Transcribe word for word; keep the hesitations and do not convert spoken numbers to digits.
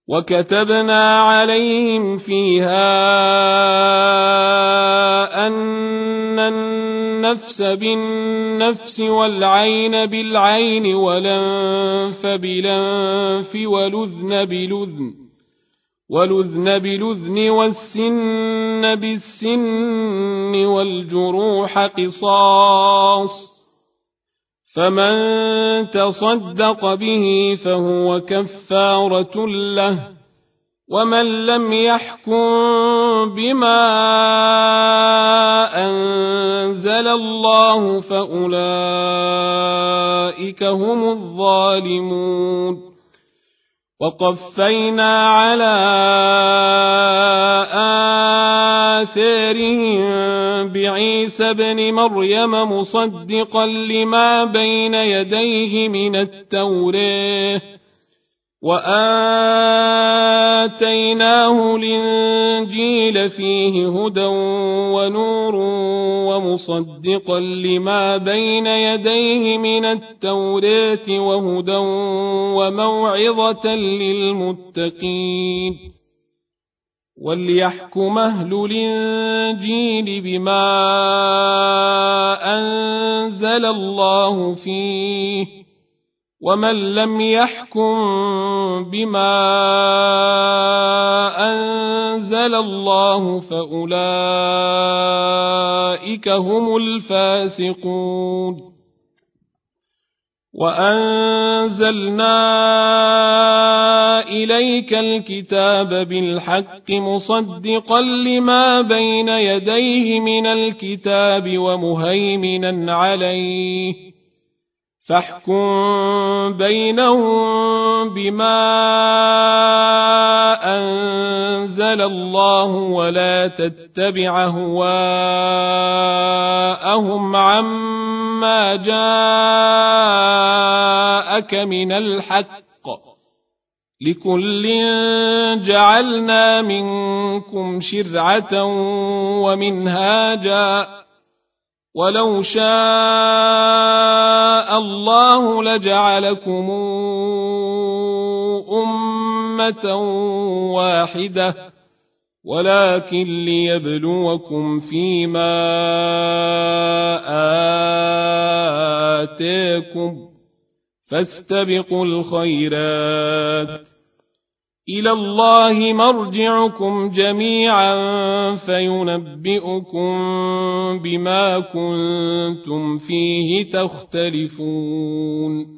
وكتبنا عليهم فيها أن النفس بالنفس والعين بالعين والأنف بالأنف والأذن بالأذن والأذن بالأذن والسن بالسن والجروح قصاص، فمن تصدق به فهو كفارة له، ومن لم يحكم بما أنزل الله فأولئك هم الظالمون. وقفينا على آثارهم بعيسى ابن مريم مصدقا لما بين يديه من التوراة، وآتيناه الإنجيل فيه هدى ونور ومصدقا لما بين يديه من التوراة وهدى وموعظة للمتقين. وليحكم أهل الإنجيل بما أنزل الله فيه، ومن لم يحكم بما أنزل الله فأولئك هم الفاسقون. وأنزلنا إليك الكتاب بالحق مصدقا لما بين يديه من الكتاب ومهيمنا عليه، فاحكم بينهم بما أنزل الله ولا تتبع هواءهم عما جاءك من الحق، لكل جعلنا منكم شرعة ومنهاجا، ولو شاء الله لجعلكم أمة واحدة، ولكن ليبلوكم فيما آتاكم، فاستبقوا الخيرات، إلى الله مرجعكم جميعا فينبئكم بما كنتم فيه تختلفون.